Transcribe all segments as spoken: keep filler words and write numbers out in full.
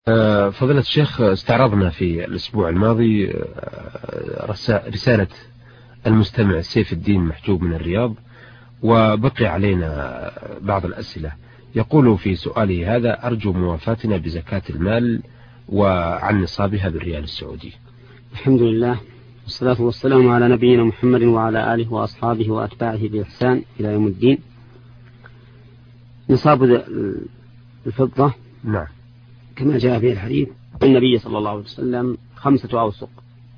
فضيلة الشيخ، استعرضنا في الأسبوع الماضي رسالة المستمع سيف الدين محجوب من الرياض، وبقي علينا بعض الأسئلة. يقول في سؤاله هذا: أرجو موافاتنا بزكاة المال وعن نصابها بالريال السعودي. الحمد لله والصلاة والسلام على نبينا محمد وعلى آله وأصحابه وأتباعه بإحسان إلى يوم الدين. نصاب الفضة نعم كما جاء في الحديث النبي صلى الله عليه وسلم خمسة أوسق،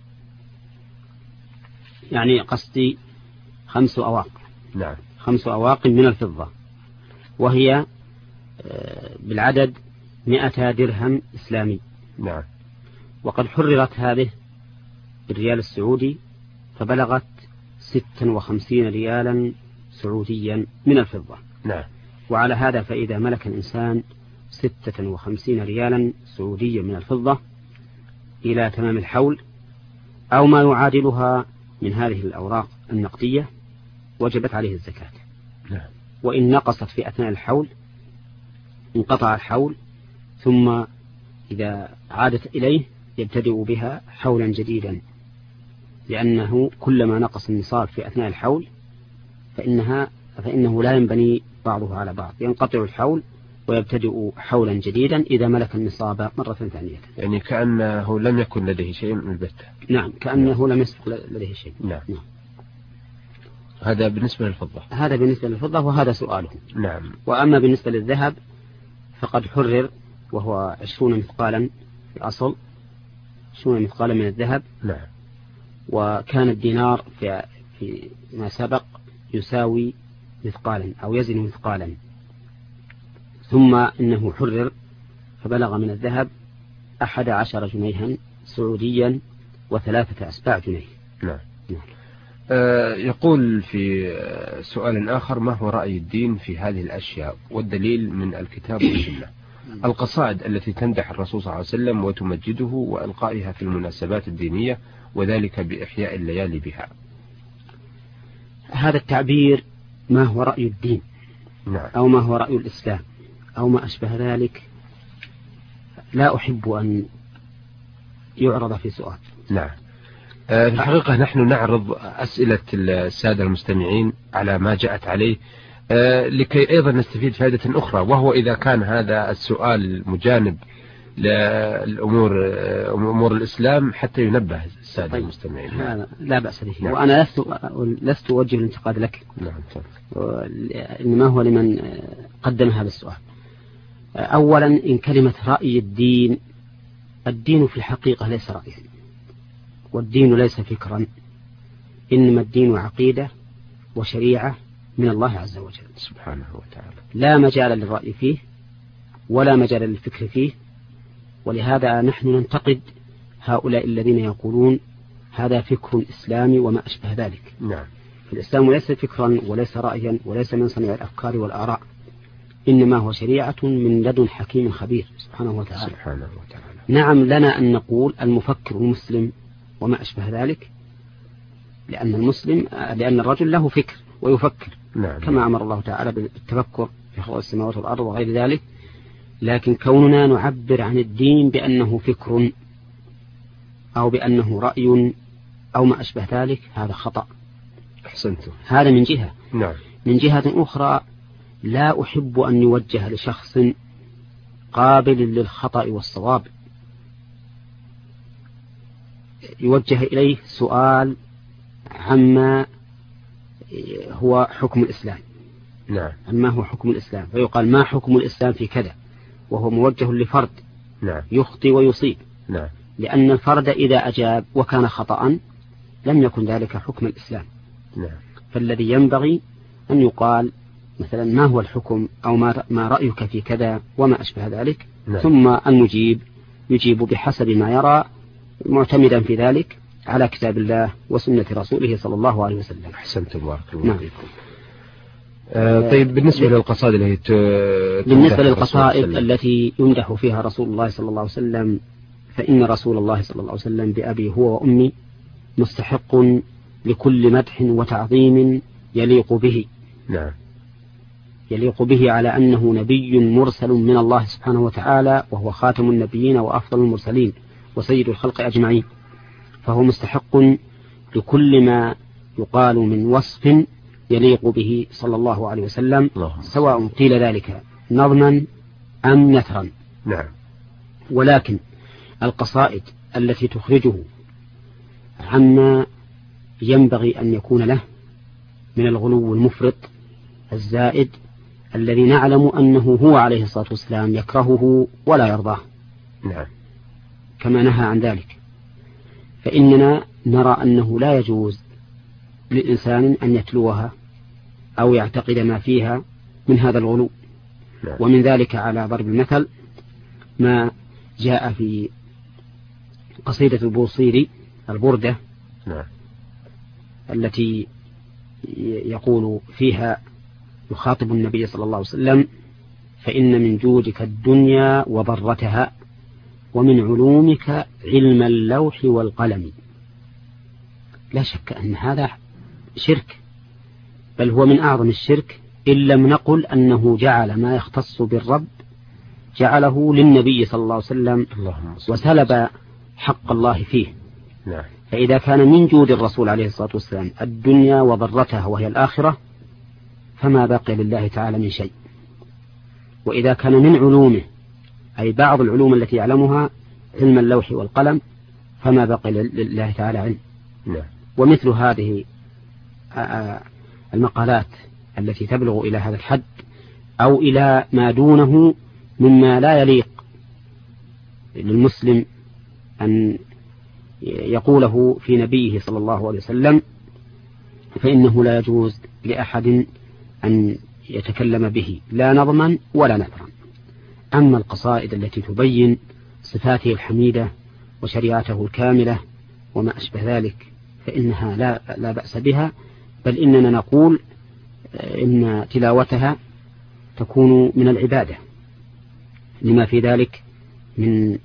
يعني قصدي خمس أواق. نعم خمس أواق من الفضة، وهي بالعدد مئة درهم إسلامي. نعم. وقد حررت هذه بالريال السعودي فبلغت ستة وخمسين ريالا سعوديا من الفضة. نعم. وعلى هذا فإذا ملك الإنسان ستة وخمسين ريالا سعوديا من الفضة إلى تمام الحول أو ما يعادلها من هذه الأوراق النقدية وجبت عليه الزكاة. نعم. وإن نقصت في أثناء الحول انقطع الحول، ثم إذا عادت إليه يبتدئ بها حولا جديدا، لأنه كلما نقص النصاب في أثناء الحول فإنها فإنه لا ينبني بعضه على بعض، ينقطع الحول ويبتدئ حولا جديدا إذا ملك النصاب مرة ثانية. يعني كأنه لم يكن لديه شيء من البتة. نعم، كأنه لم يسبق لديه شيء. نعم. نعم. هذا بالنسبة للفضة. هذا بالنسبة للفضة، وهذا سؤاله. نعم. وأما بالنسبة للذهب فقد حرر وهو عشرون مثقالا في الأصل، عشرون مثقالا من الذهب. نعم. وكان الدينار في في ما سبق يساوي مثقالا أو يزن مثقالا، ثم إنه حرر فبلغ من الذهب أحد عشر جنيها سعوديا وثلاثة أسباع جنيه. نعم. نعم. آه يقول في سؤال آخر: ما هو رأي الدين في هذه الأشياء والدليل من الكتاب والسنة؟ القصائد التي تمدح الرسول صلى الله عليه وسلم وتمجده وإلقائها في المناسبات الدينية وذلك بإحياء الليالي بها. هذا التعبير ما هو رأي الدين. نعم. أو ما هو رأي الإسلام أو ما أشبه ذلك لا أحب أن يعرض في سؤال. نعم. في الحقيقة نحن نعرض أسئلة السادة المستمعين على ما جاءت عليه لكي أيضا نستفيد فائدة أخرى، وهو إذا كان هذا السؤال مجانب للأمور أمور الإسلام حتى ينبه السادة طيب. المستمعين. لا, لا بأس به. نعم. وأنا لست لست أوجه الانتقاد لك. نعم. إنما هو لمن قدم هذا السؤال. أولا، إن كلمة رأي الدين، الدين في الحقيقة ليس رأيا، والدين ليس فكرا، إنما الدين عقيدة وشريعة من الله عز وجل سبحانه وتعالى، لا مجال للرأي فيه ولا مجال للفكر فيه. ولهذا نحن ننتقد هؤلاء الذين يقولون هذا فكر إسلامي وما أشبه ذلك. نعم. الإسلام ليس فكرا وليس رأيا وليس من صنع الأفكار والآراء، إنما هو شريعة من لدن حكيم خبير سبحانه وتعالى. سبحانه وتعالى. نعم، لنا أن نقول المفكر المسلم وما أشبه ذلك، لأن المسلم لأن الرجل له فكر ويفكر. نعم. كما أمر الله تعالى بالتفكر في خلق السماوات والأرض وغير ذلك. لكن كوننا نعبر عن الدين بأنه فكر أو بأنه رأي أو ما أشبه ذلك هذا خطأ. أحسنتم. هذا من جهة. نعم. من جهة أخرى لا أحب أن يوجه لشخص قابل للخطأ والصواب يوجه إليه سؤال عما هو حكم الإسلام. نعم. عما هو حكم الإسلام، فيقال ما حكم الإسلام في كذا، وهو موجه لفرد. نعم. يخطي ويصيب. نعم. لأن الفرد إذا أجاب وكان خطأ لم يكن ذلك حكم الإسلام. نعم. فالذي ينبغي أن يقال مثلا ما هو الحكم أو ما ما رأيك في كذا وما أشبه ذلك. نعم. ثم المجيب يجيب بحسب ما يرى معتمدا في ذلك على كتاب الله وسنة رسوله صلى الله عليه وسلم. أحسنتم بارك الله فيكم. آه طيب، بالنسبة للقصائد التي بالنسبة للقصائد التي يمدح فيها رسول الله صلى الله عليه وسلم، فإن رسول الله صلى الله عليه وسلم بأبي هو وأمي مستحق لكل مدح وتعظيم يليق به. نعم. يليق به على أنه نبي مرسل من الله سبحانه وتعالى، وهو خاتم النبيين وأفضل المرسلين وسيد الخلق أجمعين، فهو مستحق لكل ما يقال من وصف يليق به صلى الله عليه وسلم، سواء قيل ذلك نظما أم نثرا. نعم. ولكن القصائد التي تخرجه عما ينبغي أن يكون له من الغلو المفرط الزائد الذي نعلم أنه هو عليه الصلاة والسلام يكرهه ولا يرضاه، نعم، كما نهى عن ذلك، فإننا نرى أنه لا يجوز للإنسان أن يتلوها أو يعتقد ما فيها من هذا الغلو. نعم. ومن ذلك على ضرب المثل ما جاء في قصيدة البوصيري البردة، نعم، التي يقول فيها يخاطب النبي صلى الله عليه وسلم: فإن من جودك الدنيا وضرتها، ومن علومك علم اللوح والقلم. لا شك أن هذا شرك، بل هو من أعظم الشرك، إن لم نقل أنه جعل ما يختص بالرب جعله للنبي صلى الله عليه وسلم وسلب حق الله فيه. نعم. فإذا كان من جود الرسول عليه الصلاة والسلام الدنيا وضرتها وهي الآخرة، فما بقي لله تعالى من شيء. وإذا كان من علومه أي بعض العلوم التي يعلمها علم اللوح والقلم، فما بقي لله تعالى علم. نعم. ومثل هذه المقالات التي تبلغ إلى هذا الحد أو إلى ما دونه مما لا يليق للمسلم أن يقوله في نبيه صلى الله عليه وسلم، فإنه لا يجوز لأحد أن يتكلم به لا نظما ولا نثرا. أما القصائد التي تبين صفاته الحميدة وشريعته الكاملة وما أشبه ذلك فإنها لا, لا بأس بها، بل إننا نقول إن تلاوتها تكون من العبادة لما في ذلك من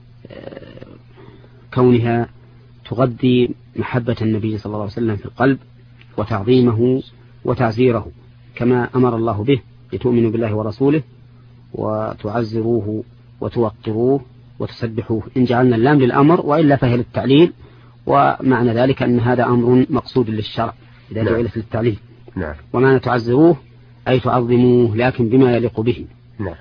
كونها تغذي محبة النبي صلى الله عليه وسلم في القلب وتعظيمه وتعزيره، كما أمر الله به: لتؤمنوا بالله ورسوله وتعزروه وتوقروه وتسبحوه. إن جعلنا اللام للأمر، وإلا فهي للتعليل، ومعنى ذلك أن هذا أمر مقصود للشرع إذا جعلت للتعليل. نعم. ومعنى تعزروه أي تعظموه، لكن بما يليق به. نعم.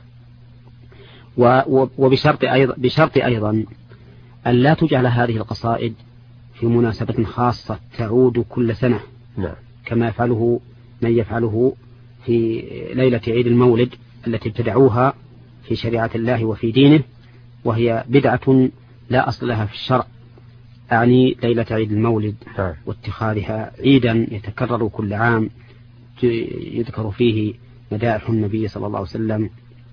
وبشرط أيضا, بشرط أيضا أن لا تجعل هذه القصائد في مناسبة خاصة تعود كل سنة. نعم. كما يفعله من يفعله في ليلة عيد المولد التي ابتدعوها في شريعة الله وفي دينه، وهي بدعة لا أصل لها في الشرع، أعني ليلة عيد المولد واتخاذها عيدا يتكرر كل عام يذكر فيه مدائح النبي صلى الله عليه وسلم،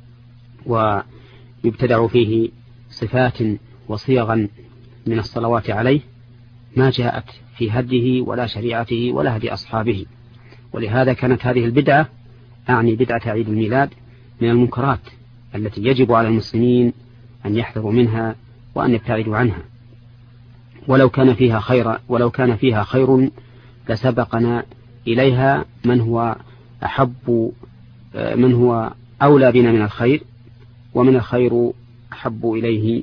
ويبتدع فيه صفات وصيغا من الصلوات عليه ما جاءت في هديه ولا شريعته ولا هدي أصحابه. ولهذا كانت هذه البدعة، أعني بدعة عيد الميلاد، من المنكرات التي يجب على المسلمين أن يحذروا منها وأن يبتعدوا عنها. ولو كان فيها خير ولو كان فيها خير لسبقنا إليها من هو أحب من هو أولى بنا من الخير، ومن الخير أحب إليه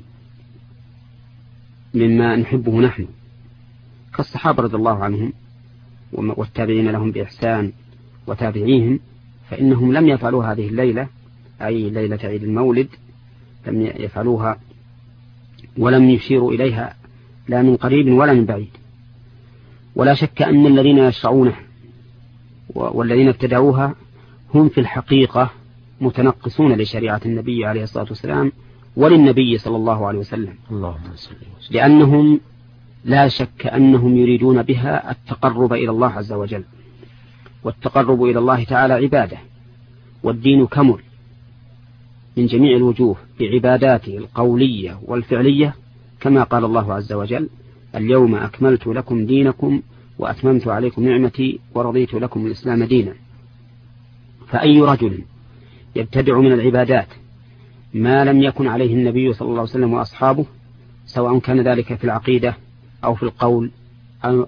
مما نحبه نحن، كالصحابة رضي الله عنهم والتابعين لهم بإحسان وتابعيهم، فإنهم لم يفعلوا هذه الليلة أي ليلة عيد المولد، لم يفعلوها ولم يشيروا إليها لا من قريب ولا من بعيد. ولا شك أن الذين يشرعونه والذين ابتدعوها هم في الحقيقة متنقصون لشريعة النبي عليه الصلاة والسلام وللنبي صلى الله عليه وسلم، لأنهم لا شك أنهم يريدون بها التقرب إلى الله عز وجل، والتقرب إلى الله تعالى عبادة، والدين كمل من جميع الوجوه بعباداته القولية والفعلية، كما قال الله عز وجل: اليوم أكملت لكم دينكم وأتممت عليكم نعمتي ورضيت لكم الإسلام دينا. فأي رجل يبتدع من العبادات ما لم يكن عليه النبي صلى الله عليه وسلم وأصحابه، سواء كان ذلك في العقيدة أو في القول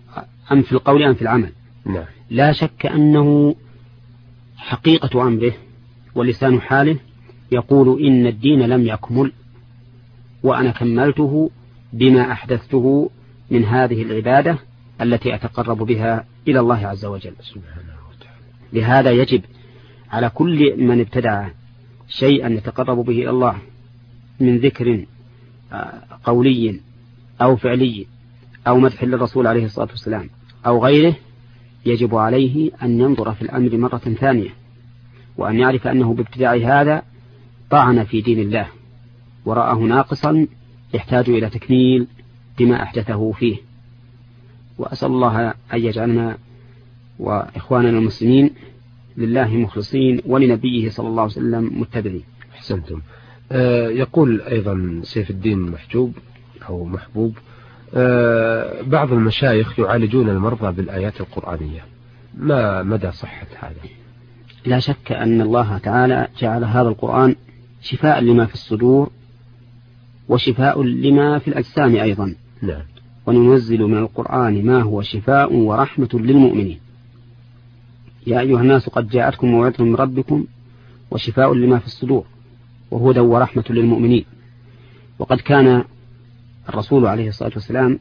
أم في القول أم في العمل، لا شك أنه حقيقة أمره ولسان حاله يقول إن الدين لم يكمل وأنا كملته بما أحدثته من هذه العبادة التي أتقرب بها إلى الله عز وجل. لهذا يجب على كل من ابتدع شيئا يتقرب به إلى الله من ذكر قولي أو فعلي أو مدح للرسول عليه الصلاة والسلام أو غيره، يجب عليه أن ينظر في الأمر مرة ثانية، وأن يعرف أنه بابتداع هذا طعن في دين الله ورآه ناقصا يحتاج إلى تكميل بما أحدثه فيه. وأسأل الله أن يجعلنا وإخواننا المسلمين لله مخلصين ولنبيه صلى الله عليه وسلم متبعين. أحسنتم. آه يقول أيضا سيف الدين محجوب أو محبوب، آه بعض المشايخ يعالجون المرضى بالآيات القرآنية، ما مدى صحة هذا؟ لا شك أن الله تعالى جعل هذا القرآن شفاء لما في الصدور وشفاء لما في الأجسام أيضا. نعم. وننزل من القرآن ما هو شفاء ورحمة للمؤمنين. يا أيها الناس قد جاءتكم موعظة من ربكم وشفاء لما في الصدور وهدى ورحمة للمؤمنين. وقد كان الرسول عليه الصلاة والسلام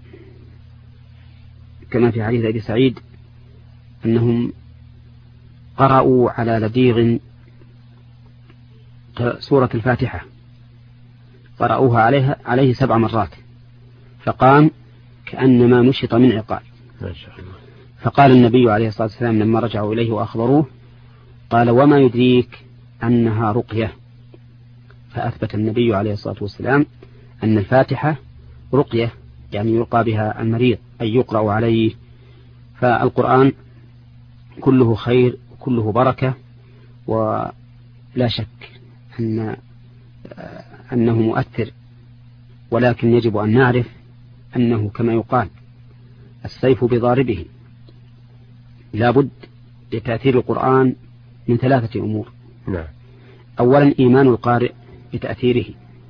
كما في حديث أبي سعيد أنهم قرأوا على لديغ سورة الفاتحة، قرأوها عليها عليه سبع مرات فقام كأنما نشط من عقال. ما شاء الله. فقال النبي عليه الصلاة والسلام لما رجعوا إليه وأخبروه قال وما يدريك أنها رقية؟ فأثبت النبي عليه الصلاة والسلام أن الفاتحة رقية، يعني يلقى بها المريض أي يقرأ عليه. فالقرآن كله خير وكله بركة، ولا شك أن أنه مؤثر، ولكن يجب أن نعرف أنه كما يقال السيف بضاربه. لا بد لتأثير القرآن من ثلاثة أمور. نعم. أولا إيمان القارئ بتأثيره،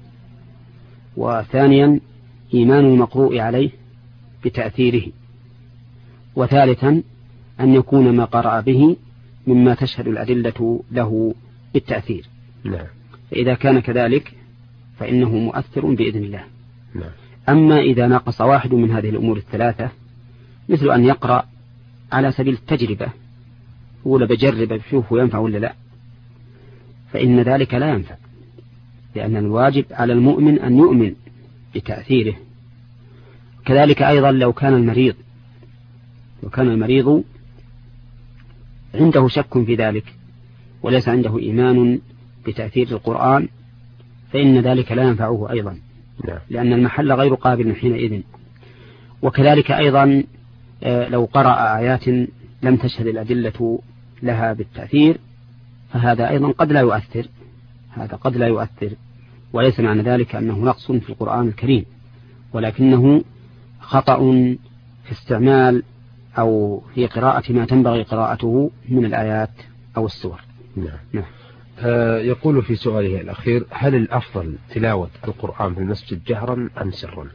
وثانيا إيمان المقروء عليه بتأثيره، وثالثا أن يكون ما قرأ به مما تشهد الأدلة له بالتأثير. نعم. فإذا كان كذلك فإنه مؤثر بإذن الله. نعم. أما إذا ناقص واحد من هذه الأمور الثلاثة، مثل أن يقرأ على سبيل التجربة، ولا بجرب بشوفه ينفع ولا لا، فإن ذلك لا ينفع، لأن الواجب على المؤمن أن يؤمن بتأثيره. كذلك أيضا لو كان المريض لو كان المريض عنده شك في ذلك وليس عنده إيمان بتأثير القرآن، فإن ذلك لا ينفعه أيضا، لأن المحل غير قابل حينئذ. وكذلك أيضا لو قرأ آيات لم تشهد الأدلة لها بالتأثير، فهذا أيضا قد لا يؤثر هذا قد لا يؤثر وليس معنى ذلك أنه نقص في القرآن الكريم، ولكنه خطأ في استعمال أو في قراءة ما تنبغي قراءته من الآيات أو السور. نعم. نعم. آه يقول في سؤاله الأخير: هل الأفضل تلاوة القرآن في المسجد جهرا أم سرا؟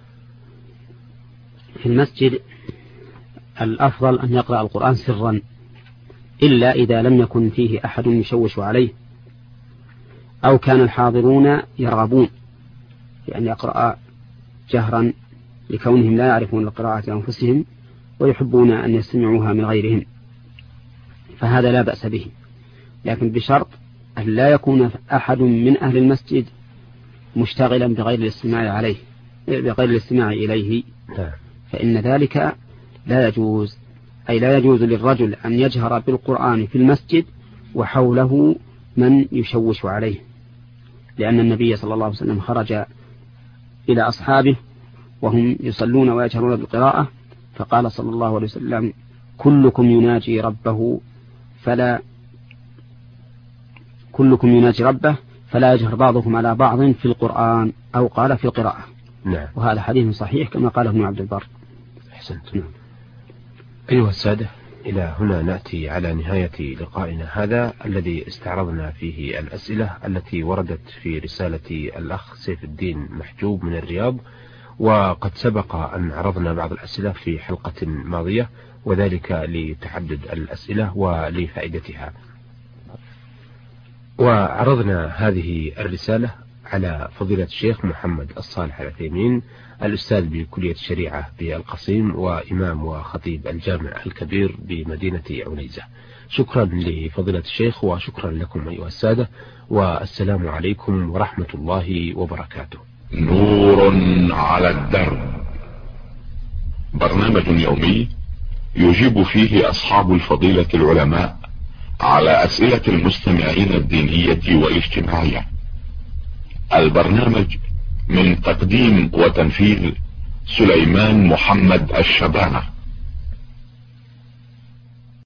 في المسجد الأفضل أن يقرأ القرآن سرا، إلا إذا لم يكن فيه أحد يشوش عليه أو كان الحاضرون يرغبون في أن يقرأ جهرا لكونهم لا يعرفون القراءة أنفسهم ويحبون أن يستمعوها من غيرهم، فهذا لا بأس به، لكن بشرط أن لا يكون أحد من أهل المسجد مشتغلا بغير الاستماع عليه بغير الاستماع إليه، فإن ذلك لا يجوز. أي لا يجوز للرجل أن يجهر بالقرآن في المسجد وحوله من يشوش عليه، لأن النبي صلى الله عليه وسلم خرج إلى أصحابه وهم يصلون ويجهرون بالقراءة، فقال صلى الله عليه وسلم: كلكم يناجي ربه فلا كلكم يناجي ربه فلا يجهر بعضكم على بعض في القرآن، أو قال في القراءة. نعم. وهذا حديث صحيح كما قال ابن عبد البر. أحسنت. نعم. أيها السادة، إلى هنا نأتي على نهاية لقائنا هذا الذي استعرضنا فيه الأسئلة التي وردت في رسالة الأخ سيف الدين محجوب من الرياض، وقد سبق أن عرضنا بعض الأسئلة في حلقة ماضية، وذلك لتعدد الأسئلة ولفائدتها. وعرضنا هذه الرسالة على فضيلة الشيخ محمد الصالح العثيمين، الأستاذ بكلية الشريعة بالقصيم وإمام وخطيب الجامع الكبير بمدينة عنيزة. شكرا لفضيلة الشيخ وشكرا لكم أيها السادة، والسلام عليكم ورحمة الله وبركاته. نور على الدرب، برنامج يومي يجيب فيه أصحاب الفضيلة العلماء على أسئلة المستمعين الدينية والاجتماعية. البرنامج من تقديم وتنفيذ سليمان محمد الشبانة.